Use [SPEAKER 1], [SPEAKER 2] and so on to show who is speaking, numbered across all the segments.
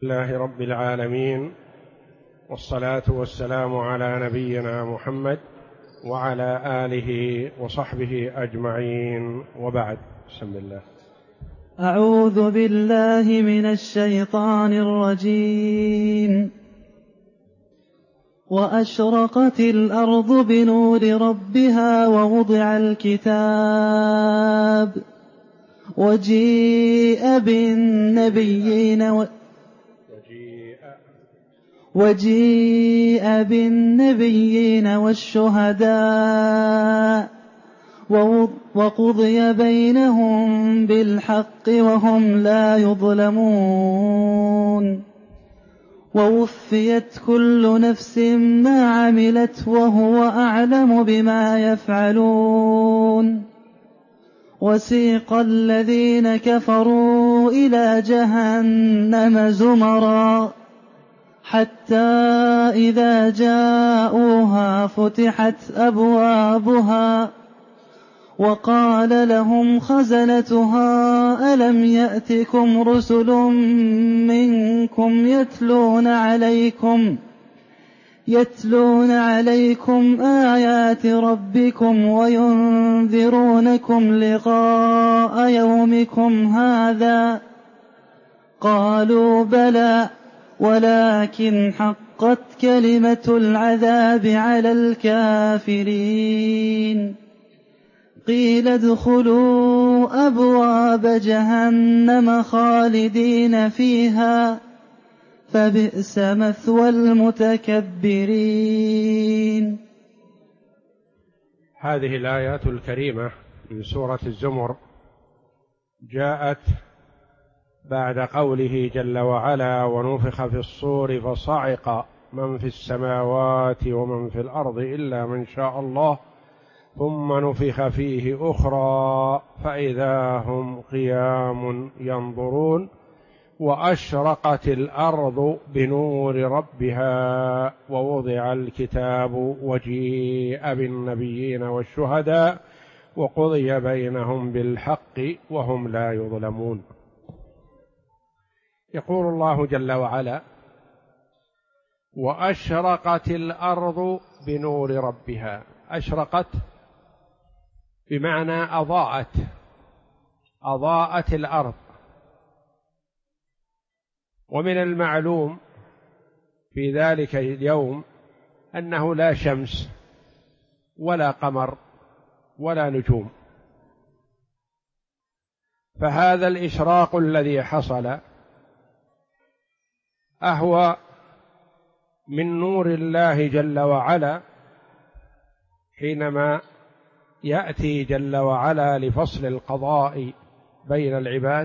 [SPEAKER 1] لله رب العالمين، والصلاة والسلام على نبينا محمد وعلى آله وصحبه أجمعين، وبعد. بسم الله.
[SPEAKER 2] أعوذ بالله من الشيطان الرجيم. وأشرقت الأرض بنور ربها وجيء بالنبيين والشهداء وقضي بينهم بالحق وهم لا يظلمون. ووفيت كل نفس ما عملت وهو أعلم بما يفعلون. وسيق الذين كفروا إلى جهنم زمرا حتى إذا جاءوها فتحت أبوابها وقال لهم خزنتها ألم يأتكم رسل منكم يتلون عليكم آيات ربكم وينذرونكم لقاء يومكم هذا؟ قالوا بلى ولكن حقت كلمة العذاب على الكافرين. قيل ادخلوا أبواب جهنم خالدين فيها فبئس مثوى المتكبرين.
[SPEAKER 1] هذه الآيات الكريمة من سورة الزمر جاءت بعد قوله جل وعلا: ونفخ في الصور فصعق من في السماوات ومن في الأرض إلا من شاء الله ثم نفخ فيه أخرى فإذا هم قيام ينظرون وأشرقت الأرض بنور ربها ووضع الكتاب وجيء بالنبيين والشهداء وقضي بينهم بالحق وهم لا يظلمون. يقول الله جل وعلا: وأشرقت الأرض بنور ربها. أشرقت بمعنى أضاءت الأرض. ومن المعلوم في ذلك اليوم أنه لا شمس ولا قمر ولا نجوم، فهذا الإشراق الذي حصل أهو من نور الله جل وعلا حينما يأتي جل وعلا لفصل القضاء بين العباد،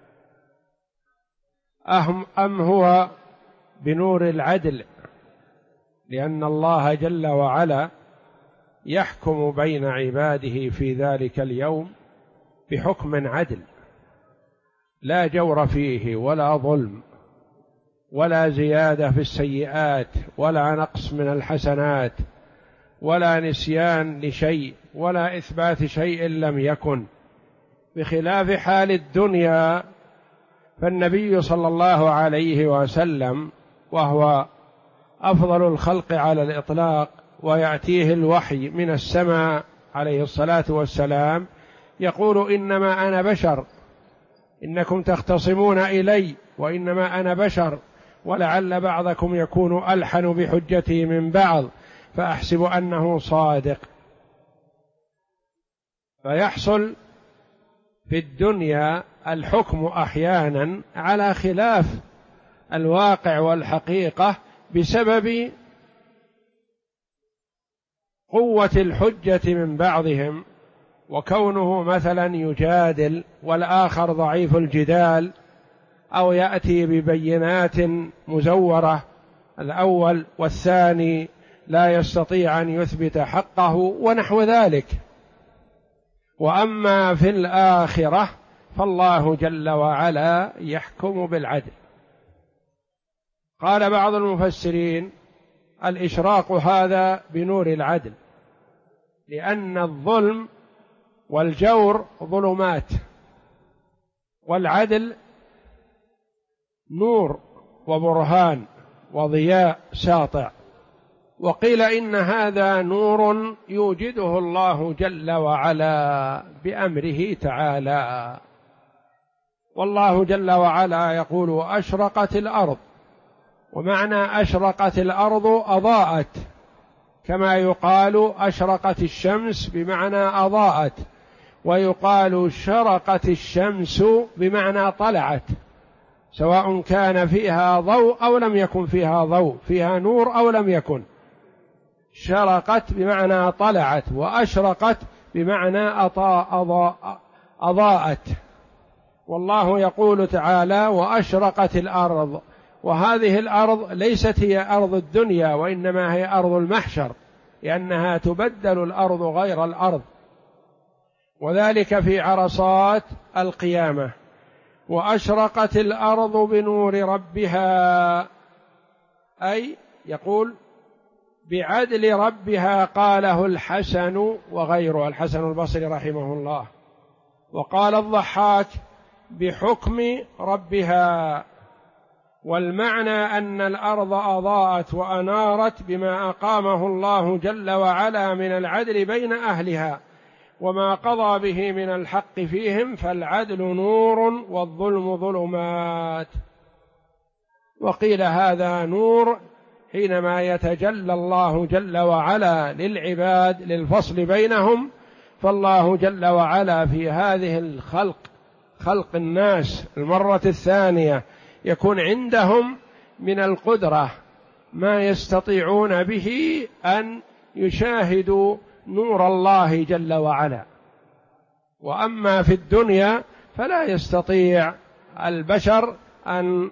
[SPEAKER 1] أم هو بنور العدل، لأن الله جل وعلا يحكم بين عباده في ذلك اليوم بحكم عدل لا جور فيه ولا ظلم ولا زيادة في السيئات ولا نقص من الحسنات ولا نسيان لشيء ولا إثبات شيء لم يكن، بخلاف حال الدنيا. فالنبي صلى الله عليه وسلم وهو أفضل الخلق على الإطلاق ويأتيه الوحي من السماء عليه الصلاة والسلام يقول: إنما أنا بشر، إنكم تختصمون إلي وإنما أنا بشر، ولعل بعضكم يكون ألحن بحجتي من بعض، فأحسب أنه صادق. فيحصل في الدنيا الحكم أحيانا على خلاف الواقع والحقيقة بسبب قوة الحجة من بعضهم، وكونه مثلا يجادل والآخر ضعيف الجدال، أو يأتي ببينات مزورة الأول والثاني لا يستطيع أن يثبت حقه ونحو ذلك. وأما في الآخرة فالله جل وعلا يحكم بالعدل. قال بعض المفسرين: الإشراق هذا بنور العدل، لأن الظلم والجور ظلمات والعدل نور وبرهان وضياء ساطع. وقيل إن هذا نور يوجده الله جل وعلا بأمره تعالى. والله جل وعلا يقول أشرقت الأرض، ومعنى أشرقت الأرض أضاءت، كما يقال أشرقت الشمس بمعنى أضاءت، ويقال شرقت الشمس بمعنى طلعت، سواء كان فيها ضوء أو لم يكن فيها ضوء، فيها نور أو لم يكن. شرقت بمعنى طلعت، وأشرقت بمعنى أضاءت. والله يقول تعالى وأشرقت الأرض، وهذه الأرض ليست هي أرض الدنيا، وإنما هي أرض المحشر، لأنها تبدل الأرض غير الأرض، وذلك في عرصات القيامة. وأشرقت الأرض بنور ربها، أي يقول بعدل ربها، قاله الحسن وغيره، الحسن البصري رحمه الله. وقال الضحاك بحكم ربها. والمعنى أن الأرض أضاءت وأنارت بما أقامه الله جل وعلا من العدل بين أهلها، وما قضى به من الحق فيهم، فالعدل نور والظلم ظلمات. وقيل هذا نور حينما يتجلى الله جل وعلا للعباد للفصل بينهم، فالله جل وعلا في هذه الخلق، خلق الناس المرة الثانية، يكون عندهم من القدرة ما يستطيعون به أن يشاهدوا نور الله جل وعلا. وأما في الدنيا فلا يستطيع البشر أن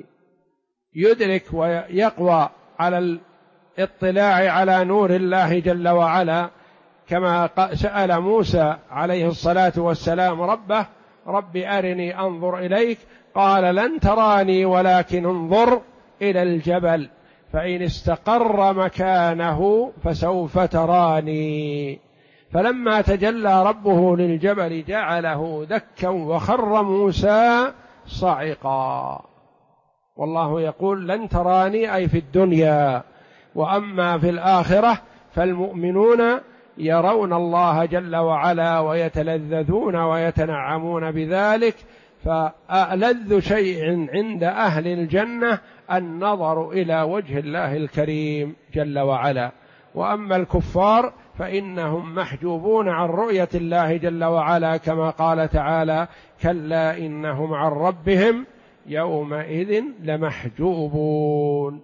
[SPEAKER 1] يدرك ويقوى على الاطلاع على نور الله جل وعلا، كما سأل موسى عليه الصلاة والسلام ربه: رب أرني أنظر إليك، قال لن تراني ولكن انظر إلى الجبل فإن استقر مكانه فسوف تراني. فلما تجلى ربه للجبل جعله دكا وخر موسى صعقا. والله يقول لن تراني أي في الدنيا، وأما في الآخرة فالمؤمنون يرون الله جل وعلا ويتلذذون ويتنعمون بذلك. فألذ شيء عند أهل الجنة النظر إلى وجه الله الكريم جل وعلا. وأما الكفار فإنهم محجوبون عن رؤية الله جل وعلا، كما قال تعالى: كلا إنهم عن ربهم يومئذ لمحجوبون.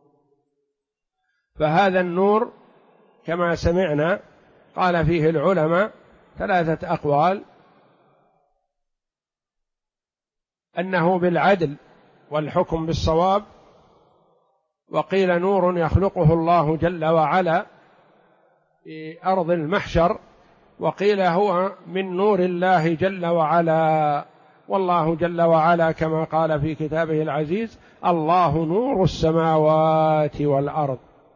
[SPEAKER 1] فهذا النور كما سمعنا قال فيه العلماء 3 أقوال: أنه بالعدل والحكم بالصواب، وقيل نور يخلقه الله جل وعلا في أرض المحشر، وقيل هو من نور الله جل وعلا. والله جل وعلا كما قال في كتابه العزيز: الله نور السماوات والأرض.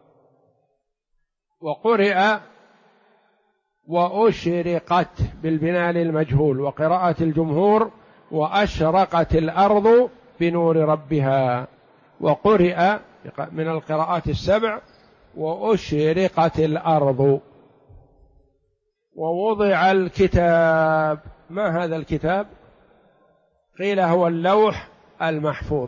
[SPEAKER 1] وقرئ وأشرقت بالبناء للمجهول، وقراءة الجمهور وأشرقت الأرض بنور ربها. وقرئ من القراءات 7 وأشرقت الأرض. ووضع الكتاب. ما هذا الكتاب؟ قيل هو اللوح المحفوظ،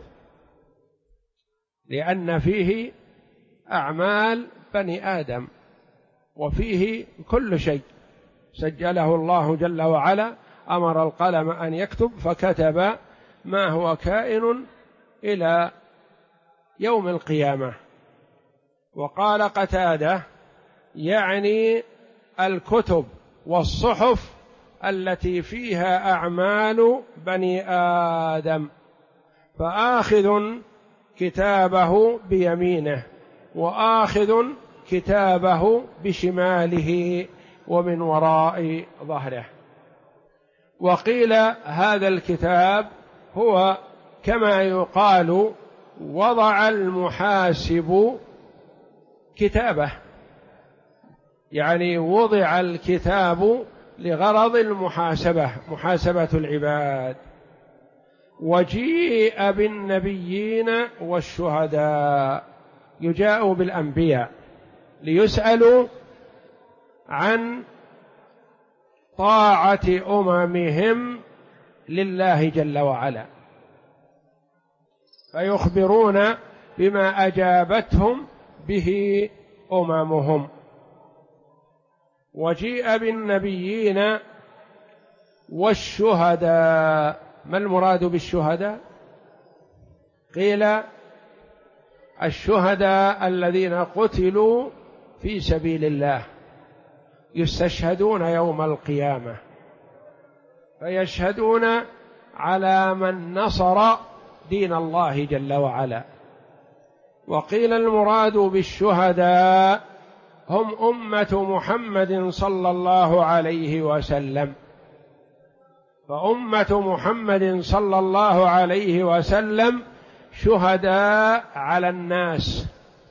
[SPEAKER 1] لأن فيه أعمال بني آدم، وفيه كل شيء سجله الله جل وعلا. أمر القلم أن يكتب فكتب ما هو كائن إلى يوم القيامة. وقال قتادة: يعني الكتب والصحف التي فيها أعمال بني آدم، فآخذ كتابه بيمينه وآخذ كتابه بشماله ومن وراء ظهره. وقيل هذا الكتاب هو كما يقال وضع المحاسب كتابه، يعني وضع الكتاب لغرض المحاسبة، محاسبة العباد. وجيء بالنبيين والشهداء، يجاء بالأنبياء ليسألوا عن طاعة أممهم لله جل وعلا، فيخبرون بما أجابتهم به أممهم. وجيء بالنبيين والشهداء، ما المراد بالشهداء؟ قيل الشهداء الذين قتلوا في سبيل الله يستشهدون يوم القيامة، فيشهدون على من نصر دين الله جل وعلا. وقيل المراد بالشهداء هم أمة محمد صلى الله عليه وسلم، فأمة محمد صلى الله عليه وسلم شهداء على الناس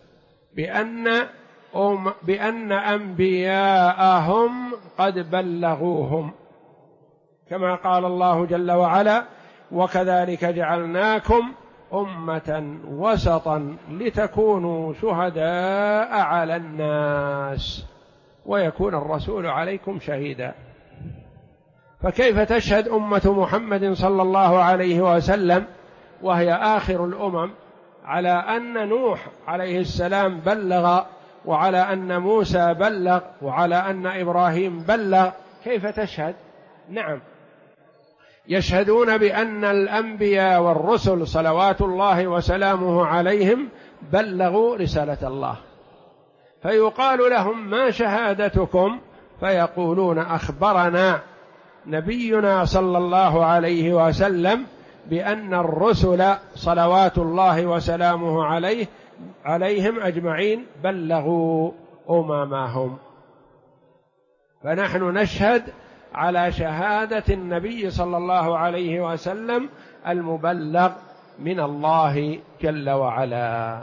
[SPEAKER 1] بأن أنبياءهم قد بلغوهم، كما قال الله جل وعلا: وكذلك جعلناكم أمة وسطا لتكونوا شهداء على الناس ويكون الرسول عليكم شهيدا. فكيف تشهد أمة محمد صلى الله عليه وسلم وهي آخر الأمم على أن نوح عليه السلام بلغ، وعلى أن موسى بلغ، وعلى أن إبراهيم بلغ؟ كيف تشهد؟ نعم، يشهدون بأن الأنبياء والرسل صلوات الله وسلامه عليهم بلغوا رسالة الله، فيقال لهم: ما شهادتكم؟ فيقولون: أخبرنا نبينا صلى الله عليه وسلم بأن الرسل صلوات الله وسلامه عليهم أجمعين بلغوا أممهم. فنحن نشهد على شهادة النبي صلى الله عليه وسلم المبلغ من الله جل وعلا.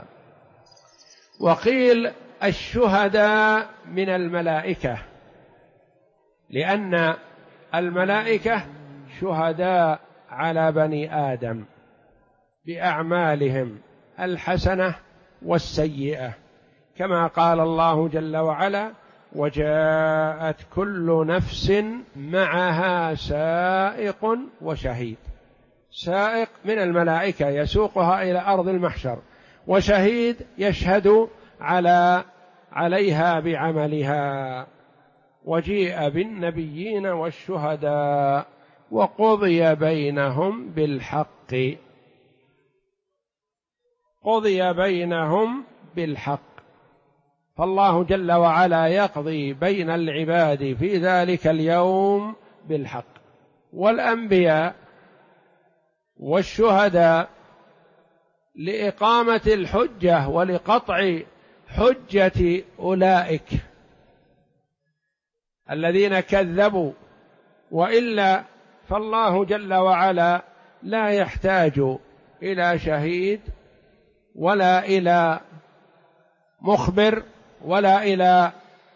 [SPEAKER 1] وقيل الشهداء من الملائكة، لأن الملائكة شهداء على بني آدم بأعمالهم الحسنة والسيئة، كما قال الله جل وعلا: وجاءت كل نفس معها سائق وشهيد. سائق من الملائكة يسوقها إلى أرض المحشر، وشهيد يشهد عليها بعملها. وجيء بالنبيين والشهداء وقضي بينهم بالحق. قضي بينهم بالحق، فالله جل وعلا يقضي بين العباد في ذلك اليوم بالحق. والأنبياء والشهداء لإقامة الحجة ولقطع حجة أولئك الذين كذبوا، وإلا فالله جل وعلا لا يحتاج إلى شهيد ولا إلى مخبر ولا إلى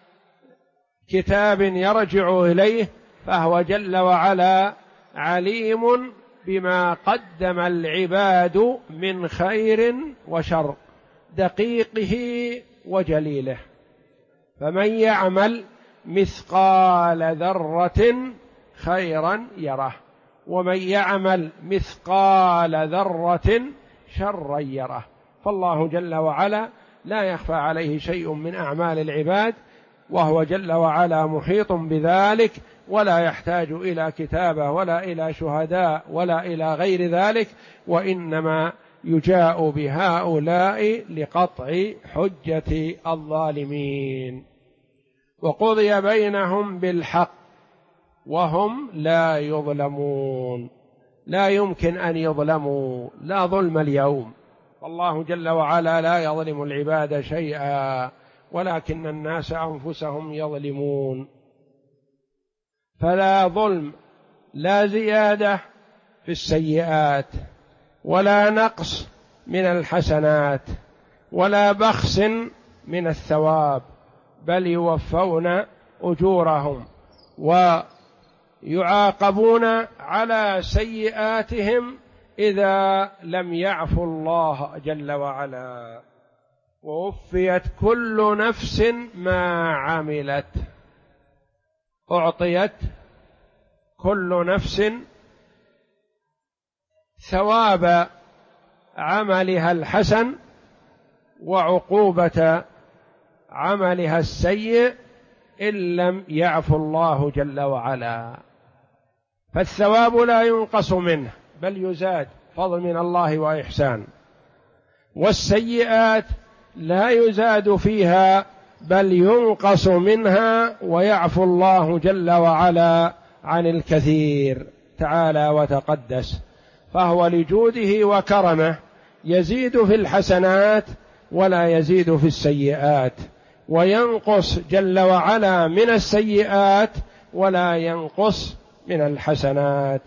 [SPEAKER 1] كتاب يرجع إليه، فهو جل وعلا عليم بما قدم العباد من خير وشر، دقيقه وجليله. فمن يعمل مثقال ذرة خيرا يره، ومن يعمل مثقال ذرة شرا يره. فالله جل وعلا لا يخفى عليه شيء من أعمال العباد، وهو جل وعلا محيط بذلك، ولا يحتاج إلى كتابة ولا إلى شهداء ولا إلى غير ذلك، وإنما يجاء بهؤلاء لقطع حجة الظالمين. وقضي بينهم بالحق وهم لا يظلمون، لا يمكن أن يظلموا، لا ظلم اليوم، والله جل وعلا لا يظلم العباد شيئا، ولكن الناس أنفسهم يظلمون. فلا ظلم، لا زيادة في السيئات، ولا نقص من الحسنات، ولا بخس من الثواب، بل يوفون أجورهم ويعاقبون على سيئاتهم إذا لم يعفو الله جل وعلا. ووفيت كل نفس ما عملت، أعطيت كل نفس ثواب عملها الحسن وعقوبة عملها السيء إن لم يعفو الله جل وعلا. فالثواب لا ينقص منه بل يزاد، فضل من الله وإحسان. والسيئات لا يزاد فيها بل ينقص منها، ويعفو الله جل وعلا عن الكثير تعالى وتقدس. فهو لجوده وكرمه يزيد في الحسنات ولا يزيد في السيئات، وينقص جل وعلا من السيئات ولا ينقص من الحسنات،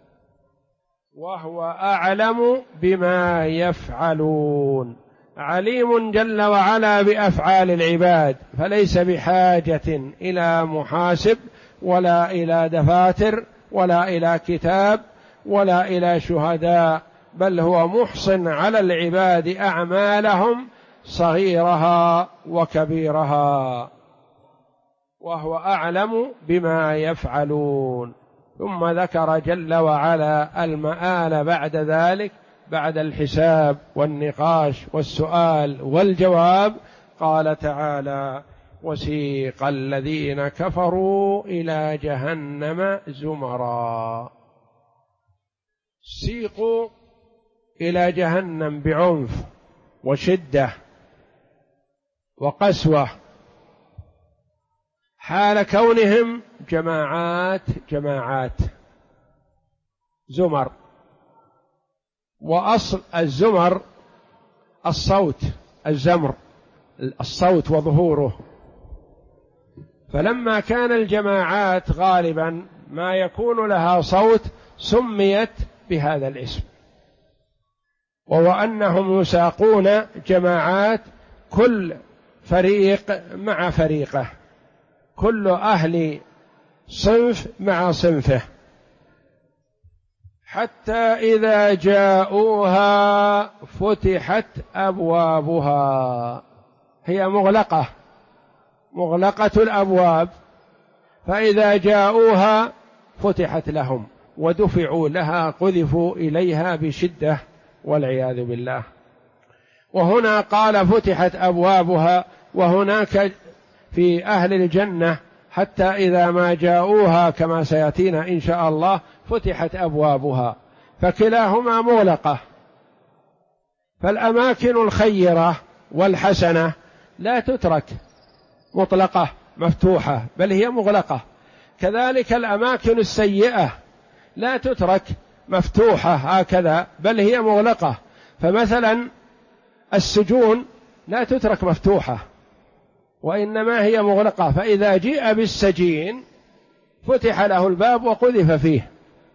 [SPEAKER 1] وهو أعلم بما يفعلون. عليم جل وعلا بأفعال العباد، فليس بحاجة إلى محاسب ولا إلى دفاتر ولا إلى كتاب ولا إلى شهداء، بل هو محصن على العباد أعمالهم صغيرها وكبيرها، وهو أعلم بما يفعلون. ثم ذكر جل وعلا المآل بعد ذلك، بعد الحساب والنقاش والسؤال والجواب. قال تعالى: وسيق الذين كفروا إلى جهنم زمرا. سيقوا إلى جهنم بعنف وشدة وقسوة، حال كونهم جماعات جماعات زمر. وأصل الزمر الصوت، الزمر الصوت وظهوره. فلما كان الجماعات غالبا ما يكون لها صوت سميت بهذا الاسم، وهو أنهم يساقون جماعات، كل فريق مع فريقه، كل أهل صنف مع صنفه، حتى إذا جاءوها فتحت أبوابها. هي مغلقة الأبواب، فإذا جاءوها فتحت لهم ودفعوا لها، قذفوا إليها بشدة والعياذ بالله. وهنا قال فتحت أبوابها، وهناك في أهل الجنة حتى إذا ما جاءوها كما سيأتينا إن شاء الله فتحت أبوابها، فكلاهما مغلقة. فالأماكن الخيرة والحسنة لا تترك مطلقة مفتوحة، بل هي مغلقة. كذلك الأماكن السيئة لا تترك مفتوحة هكذا، بل هي مغلقة. فمثلا السجون لا تترك مفتوحة، وإنما هي مغلقة، فإذا جيء بالسجين فتح له الباب وقذف فيه.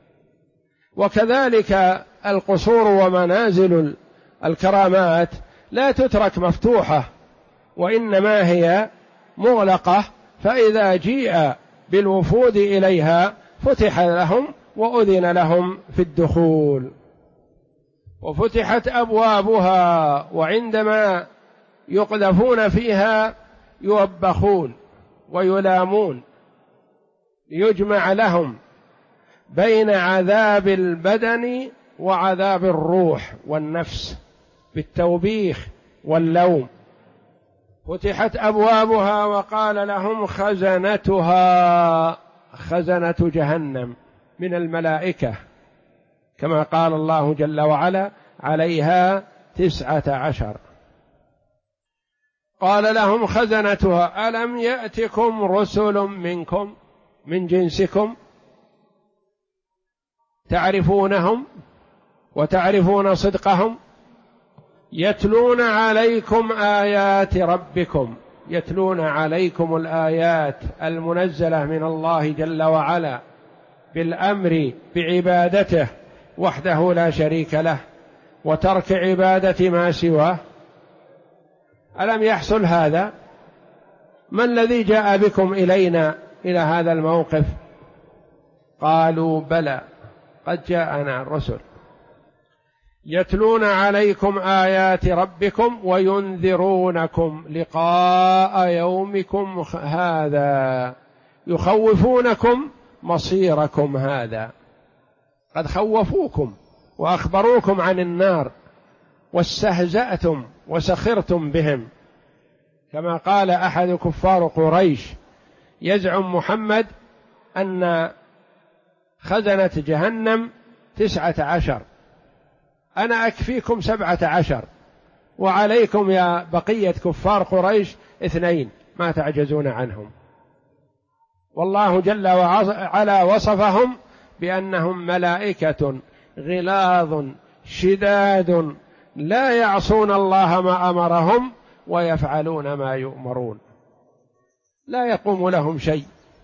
[SPEAKER 1] وكذلك القصور ومنازل الكرامات لا تترك مفتوحة، وإنما هي مغلقة، فإذا جيء بالوفود إليها فتح لهم وأذن لهم في الدخول. وفتحت أبوابها، وعندما يقذفون فيها يوبخون ويلامون، ليجمع لهم بين عذاب البدن وعذاب الروح والنفس بالتوبيخ واللوم. فتحت أبوابها وقال لهم خزنتها، خزنة جهنم من الملائكة، كما قال الله جل وعلا: عليها 19. قال لهم خزنتها: ألم يأتكم رسل منكم من جنسكم تعرفونهم وتعرفون صدقهم، يتلون عليكم آيات ربكم، يتلون عليكم الآيات المنزلة من الله جل وعلا بالأمر بعبادته وحده لا شريك له وترك عبادة ما سواه. ألم يحصل هذا؟ ما الذي جاء بكم إلينا إلى هذا الموقف؟ قالوا: بلى قد جاءنا الرسل. يتلون عليكم آيات ربكم وينذرونكم لقاء يومكم هذا، يخوفونكم مصيركم هذا. قد خوفوكم وأخبروكم عن النار واستهزأتم وسخرتم بهم، كما قال أحد كفار قريش: يزعم محمد أن خزنة جهنم 19، أنا أكفيكم 17، وعليكم يا بقية كفار قريش 2 ما تعجزون عنهم. والله جل وعلا وصفهم بأنهم ملائكة غلاظ شداد لا يعصون الله ما أمرهم ويفعلون ما يؤمرون، لا يقوم لهم شيء.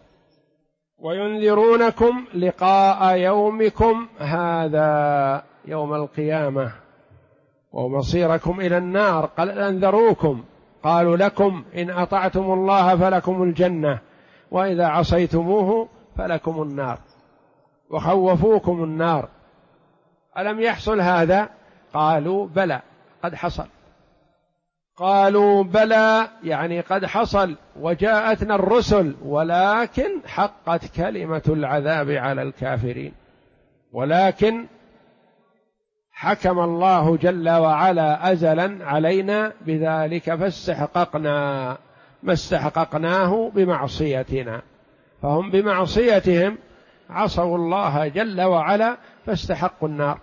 [SPEAKER 1] وينذرونكم لقاء يومكم هذا، يوم القيامة، ومصيركم إلى النار. قال أنذروكم، قالوا لكم إن أطعتم الله فلكم الجنة وإذا عصيتموه فلكم النار، وخوفوكم النار. ألم يحصل هذا؟ قالوا بلى قد حصل. قالوا بلى يعني قد حصل وجاءتنا الرسل، ولكن حقت كلمة العذاب على الكافرين. ولكن حكم الله جل وعلا أزلا علينا بذلك، فاستحققنا ما استحققناه بمعصيتنا، فهم بمعصيتهم عصوا الله جل وعلا فاستحقوا النار.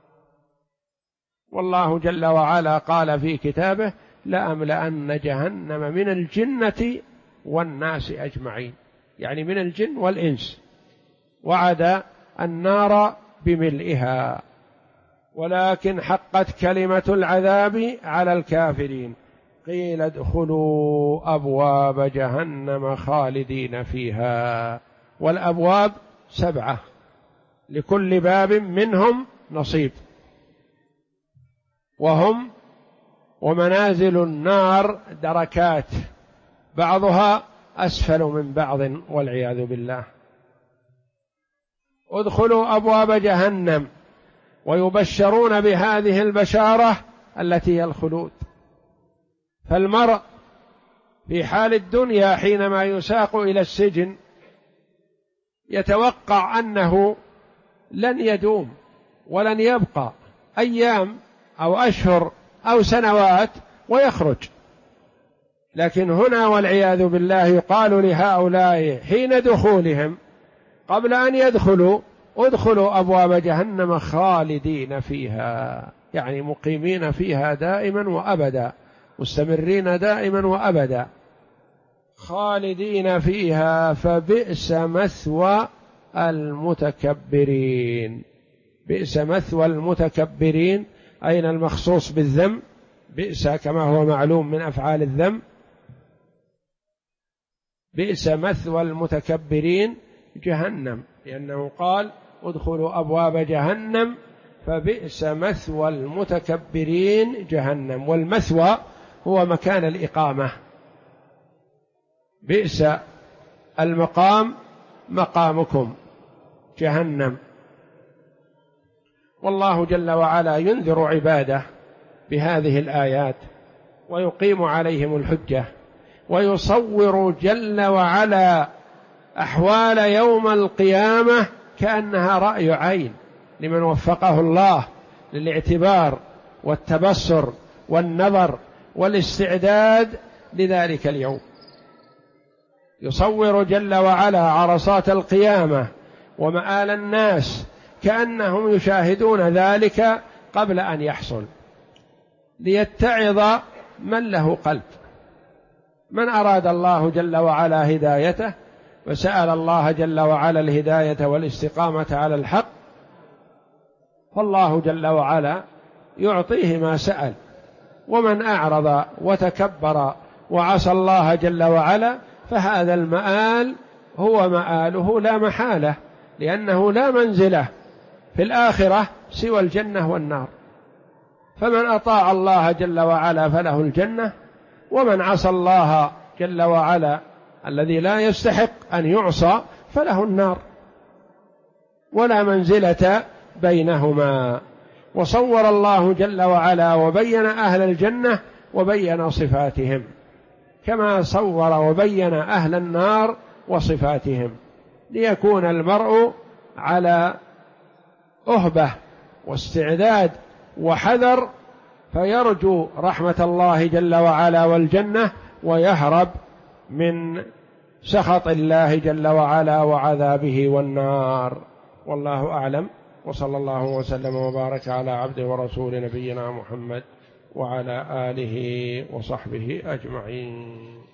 [SPEAKER 1] والله جل وعلا قال في كتابه: لأملأن جهنم من الجنة والناس أجمعين، يعني من الجن والإنس، وعد النار بملئها، ولكن حقت كلمة العذاب على الكافرين. قيل ادخلوا أبواب جهنم خالدين فيها. والأبواب 7، لكل باب منهم نصيب. ومنازل النار دركات، بعضها أسفل من بعض والعياذ بالله. ادخلوا أبواب جهنم، ويبشرون بهذه البشارة التي هي الخلود. فالمرء في حال الدنيا حينما يساق إلى السجن يتوقع أنه لن يدوم ولن يبقى، أيام أو أشهر أو سنوات ويخرج. لكن هنا والعياذ بالله يقال لهؤلاء حين دخولهم قبل أن يدخلوا: ادخلوا أبواب جهنم خالدين فيها، يعني مقيمين فيها دائما وأبدا، مستمرين دائما وأبدا، خالدين فيها، فبئس مثوى المتكبرين. بئس مثوى المتكبرين، أين المخصوص بالذم؟ بئس كما هو معلوم من أفعال الذم. بئس مثوى المتكبرين جهنم، لأنه قال: ادخلوا أبواب جهنم فبئس مثوى المتكبرين جهنم. والمثوى هو مكان الإقامة، بئس المقام مقامكم جهنم. والله جل وعلا ينذر عباده بهذه الآيات ويقيم عليهم الحجة، ويصور جل وعلا أحوال يوم القيامة كأنها رأي عين لمن وفقه الله للاعتبار والتبصر والنظر والاستعداد لذلك اليوم. يصور جل وعلا عرصات القيامة ومآل الناس كأنهم يشاهدون ذلك قبل أن يحصل، ليتعظ من له قلب. من أراد الله جل وعلا هدايته وسأل الله جل وعلا الهداية والاستقامة على الحق، فالله جل وعلا يعطيه ما سأل. ومن أعرض وتكبر وعصى الله جل وعلا فهذا المآل هو مآله لا محالة، لأنه لا منزله في الآخرة سوى الجنة والنار. فمن أطاع الله جل وعلا فله الجنة، ومن عصى الله جل وعلا الذي لا يستحق أن يعصى فله النار، ولا منزلة بينهما. وصور الله جل وعلا وبين أهل الجنة وبين صفاتهم، كما صور وبين أهل النار وصفاتهم، ليكون المرء على أهبة واستعداد وحذر، فيرجو رحمة الله جل وعلا والجنة، ويهرب من سخط الله جل وعلا وعذابه والنار. والله أعلم، وصلى الله وسلم وبارك على عبده ورسول نبينا محمد وعلى آله وصحبه أجمعين.